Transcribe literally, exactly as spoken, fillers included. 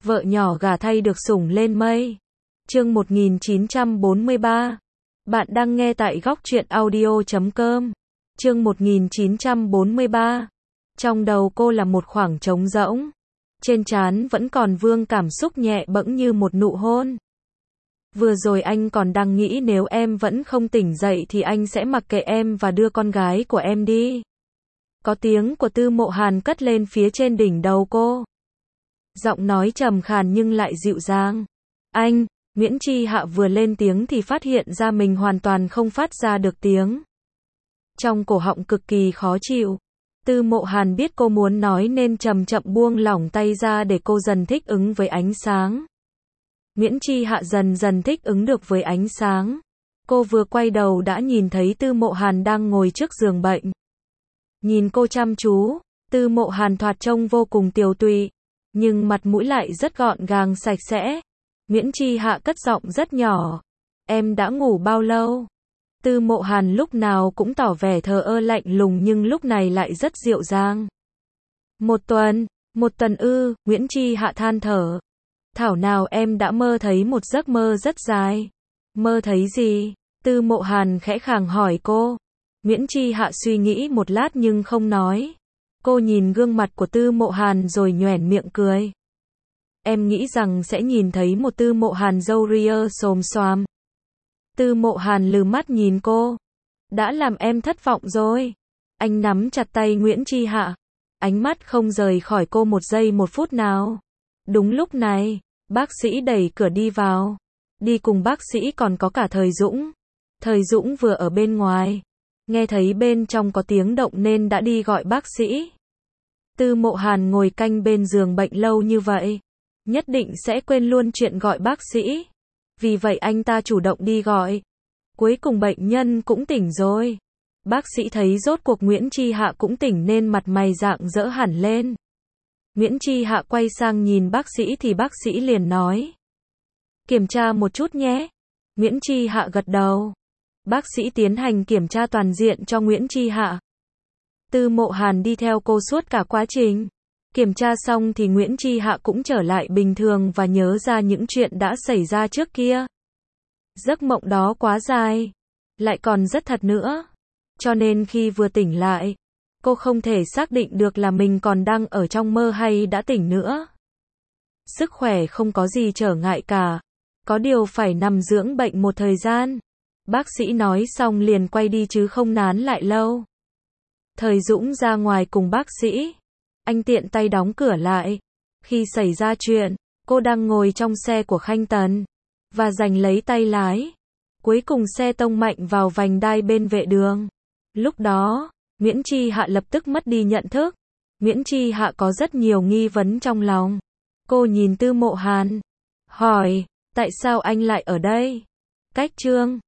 Vợ nhỏ gả thay được sủng lên mây. Chương một nghìn chín trăm bốn mươi ba. Bạn đang nghe tại góc truyện audio chấm com. Chương một nghìn chín trăm bốn mươi ba. Trong đầu cô là một khoảng trống rỗng. Trên trán vẫn còn vương cảm xúc nhẹ bẫng như một nụ hôn. Vừa rồi anh còn đang nghĩ nếu em vẫn không tỉnh dậy thì anh sẽ mặc kệ em và đưa con gái của em đi. Có tiếng của Tư Mộ Hàn cất lên phía trên đỉnh đầu cô. Giọng nói trầm khàn nhưng lại dịu dàng. Anh, Nguyễn Chi Hạ vừa lên tiếng thì phát hiện ra mình hoàn toàn không phát ra được tiếng. Trong cổ họng cực kỳ khó chịu. Tư Mộ Hàn biết cô muốn nói nên chậm chậm buông lỏng tay ra để cô dần thích ứng với ánh sáng. Nguyễn Chi Hạ dần dần thích ứng được với ánh sáng. Cô vừa quay đầu đã nhìn thấy Tư Mộ Hàn đang ngồi trước giường bệnh. Nhìn cô chăm chú, Tư Mộ Hàn thoạt trông vô cùng tiều tụy, nhưng mặt mũi lại rất gọn gàng sạch sẽ. Nguyễn Chi Hạ cất giọng rất nhỏ. Em đã ngủ bao lâu? Tư Mộ Hàn lúc nào cũng tỏ vẻ thờ ơ lạnh lùng nhưng lúc này lại rất dịu dàng. Một tuần, một tuần ư, Nguyễn Chi Hạ than thở. Thảo nào em đã mơ thấy một giấc mơ rất dài. Mơ thấy gì? Tư Mộ Hàn khẽ khàng hỏi cô. Nguyễn Chi Hạ suy nghĩ một lát nhưng không nói. Cô nhìn gương mặt của Tư Mộ Hàn rồi nhoẻn miệng cười. Em nghĩ rằng sẽ nhìn thấy một Tư Mộ Hàn râu ria xồm xoàm. Tư Mộ Hàn lừ mắt nhìn cô. Đã làm em thất vọng rồi. Anh nắm chặt tay Nguyễn Chi Hạ. Ánh mắt không rời khỏi cô một giây một phút nào. Đúng lúc này, bác sĩ đẩy cửa đi vào. Đi cùng bác sĩ còn có cả Thời Dũng. Thời Dũng vừa ở bên ngoài. Nghe thấy bên trong có tiếng động nên đã đi gọi bác sĩ. Tư Mộ Hàn ngồi canh bên giường bệnh lâu như vậy. Nhất định sẽ quên luôn chuyện gọi bác sĩ. Vì vậy anh ta chủ động đi gọi. Cuối cùng bệnh nhân cũng tỉnh rồi. Bác sĩ thấy rốt cuộc Nguyễn Chi Hạ cũng tỉnh nên mặt mày rạng rỡ hẳn lên. Nguyễn Chi Hạ quay sang nhìn bác sĩ thì bác sĩ liền nói. Kiểm tra một chút nhé. Nguyễn Chi Hạ gật đầu. Bác sĩ tiến hành kiểm tra toàn diện cho Nguyễn Chi Hạ. Tư Mộ Hàn đi theo cô suốt cả quá trình. Kiểm tra xong thì Nguyễn Chi Hạ cũng trở lại bình thường và nhớ ra những chuyện đã xảy ra trước kia. Giấc mộng đó quá dài, lại còn rất thật nữa. Cho nên khi vừa tỉnh lại, cô không thể xác định được là mình còn đang ở trong mơ hay đã tỉnh nữa. Sức khỏe không có gì trở ngại cả. Có điều phải nằm dưỡng bệnh một thời gian. Bác sĩ nói xong liền quay đi chứ không nán lại lâu. Thời Dũng ra ngoài cùng bác sĩ. Anh tiện tay đóng cửa lại. Khi xảy ra chuyện, cô đang ngồi trong xe của Khanh Tần và giành lấy tay lái. Cuối cùng xe tông mạnh vào vành đai bên vệ đường. Lúc đó, Nguyễn Chi Hạ lập tức mất đi nhận thức. Nguyễn Chi Hạ có rất nhiều nghi vấn trong lòng. Cô nhìn Tư Mộ Hàn, hỏi, tại sao anh lại ở đây? Cách chương